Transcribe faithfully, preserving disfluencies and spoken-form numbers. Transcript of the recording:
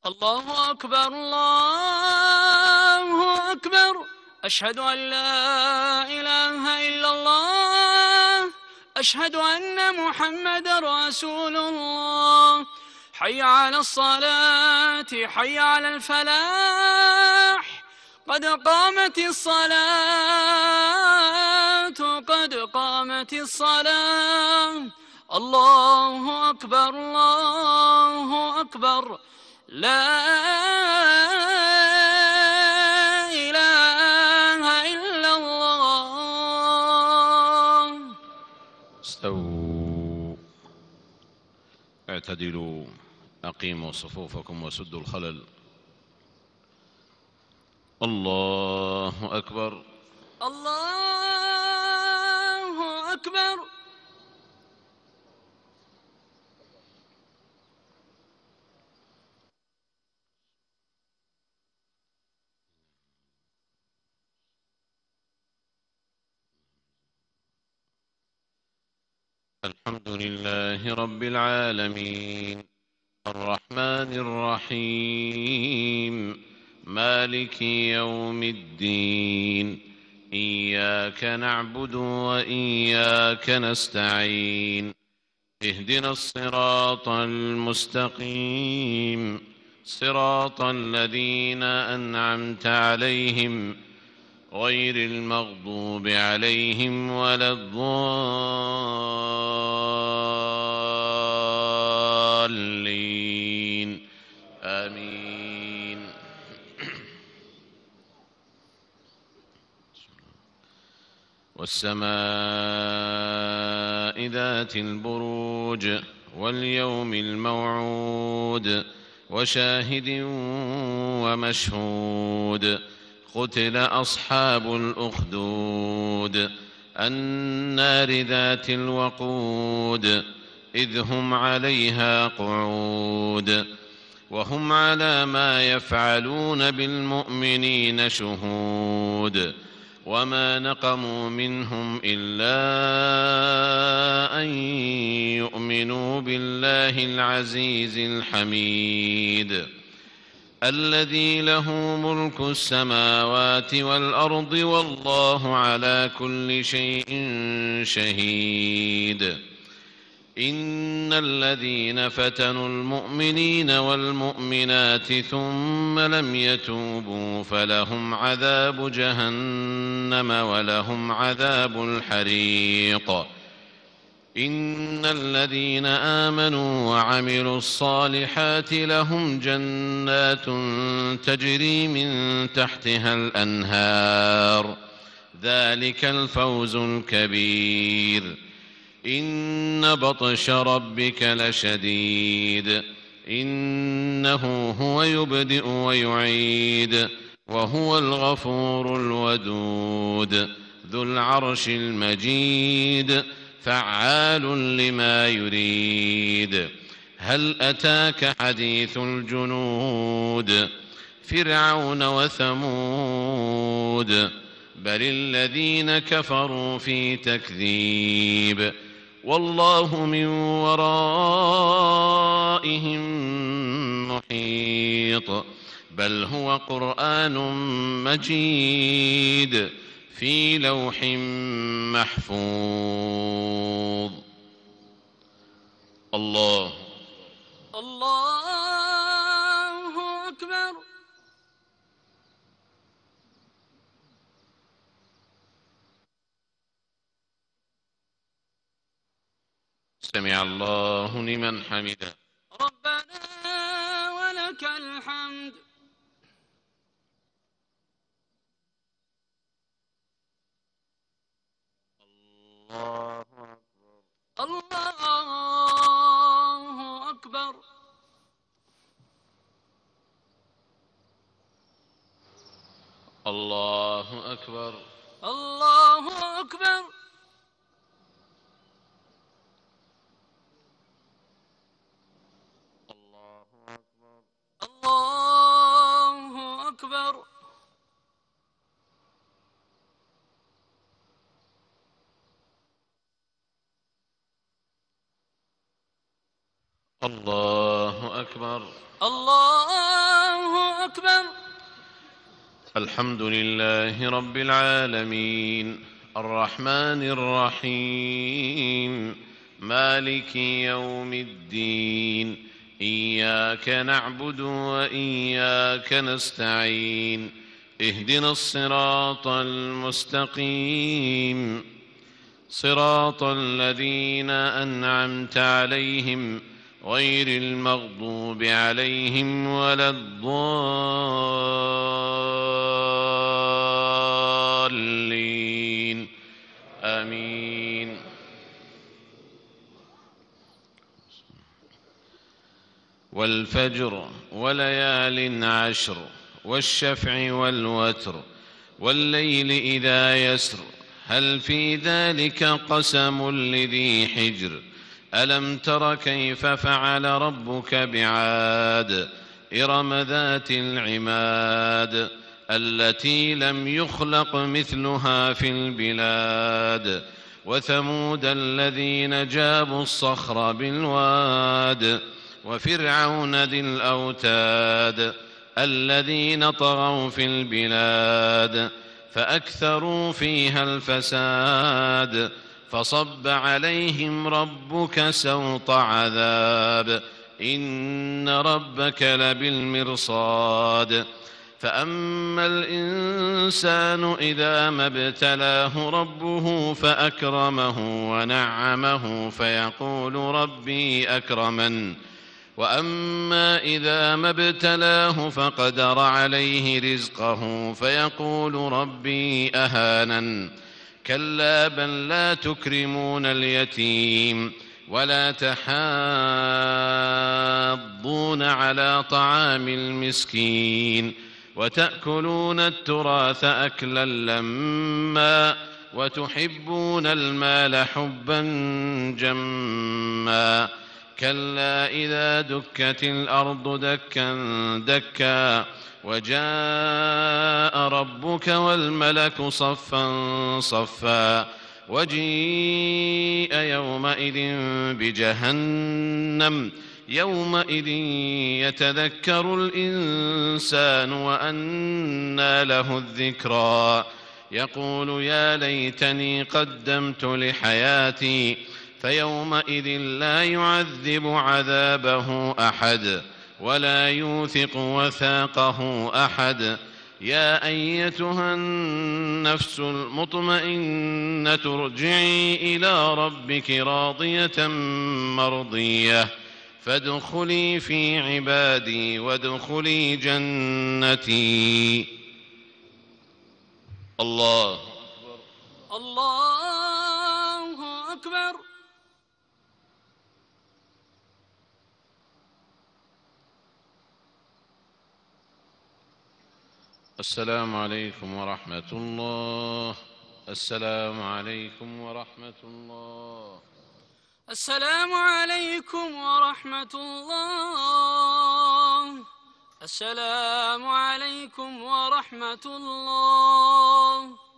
الله أكبر الله أكبر. أشهد أن لا إله إلا الله. أشهد أن محمدًا رسول الله. حي على الصلاة حي على الفلاح. قد قامت الصلاة قد قامت الصلاة. الله أكبر الله أكبر. لا إله إلا الله. استووا، اعتدلوا، أقيموا صفوفكم وسدوا الخلل. الله أكبر الله أكبر. الحمد لله رب العالمين، الرحمن الرحيم، مالك يوم الدين. إياك نعبد وإياك نستعين. اهدنا الصراط المستقيم، صراط الذين أنعمت عليهم غير المغضوب عليهم ولا الضالين. آمين. والسماء ذات البروج واليوم الموعود وشاهد ومشهود. قتل أصحاب الأخدود النار ذات الوقود إذ هم عليها قعود وهم على ما يفعلون بالمؤمنين شهود. وما نقموا منهم إلا أن يؤمنوا بالله العزيز الحميد الذي له ملك السماوات والأرض والله على كل شيء شهيد. إن الذين فتنوا المؤمنين والمؤمنات ثم لم يتوبوا فلهم عذاب جهنم ولهم عذاب الحريق. إن الذين آمنوا وعملوا الصالحات لهم جنات تجري من تحتها الأنهار ذلك الفوز الكبير. إن بطش ربك لشديد إنه هو يبدئ ويعيد وهو الغفور الودود ذو العرش المجيد فعال لما يريد. هل أتاك حديث الجنود فرعون وثمود بل الذين كفروا في تكذيب والله من ورائهم محيط. بل هو قرآن مجيد في لوح محفوظ. الله الله أكبر. سمع الله لمن حمده. ربنا ولك الحمد. الله الله أكبر. الله أكبر. الله أكبر. الله أكبر. الله أكبر. الله الحمد لله رب العالمين الرحمن الرحيم مالك يوم الدين إياك نعبد وإياك نستعين اهدنا الصراط المستقيم صراط الذين أنعمت عليهم غير المغضوب عليهم ولا الضالين آمين. والفجر وليال عشر والشفع والوتر والليل إذا يسر هل في ذلك قسم لذي حجر ألم تر كيف فعل ربك بعاد إرم ذات العماد التي لم يخلق مثلها في البلاد وثمود الذين جابوا الصخر بالواد وفرعون ذي الأوتاد الذين طغوا في البلاد فأكثروا فيها الفساد فصب عليهم ربك سوط عذاب إن ربك لبالمرصاد فأما الإنسان إذا ما ابتلاه ربه فأكرمه ونعمه فيقول ربي أكرمن وأما إذا ما ابتلاه فقدر عليه رزقه فيقول ربي أهانن كلا بل لا تكرمون اليتيم ولا تحاضون على طعام المسكين وتأكلون التراث أكلا لما وتحبون المال حبا جما كلا إذا دكت الأرض دكا دكا وجاء ربك والملك صفا صفا وجيء يومئذ بجهنم يومئذ يتذكر الإنسان وأنى له الذكرى يقول يا ليتني قدمت لحياتي فيومئذ لا يعذب عذابه أحد ولا يوثق وثاقه أحد يا أيتها النفس المطمئنة ارجعي إلى ربك راضية مرضية فادخلي في عبادي وادخلي جنتي. الله الله أكبر. السلام عليكم ورحمة الله. السلام عليكم ورحمة الله. السلام عليكم ورحمة الله. السلام عليكم ورحمة الله.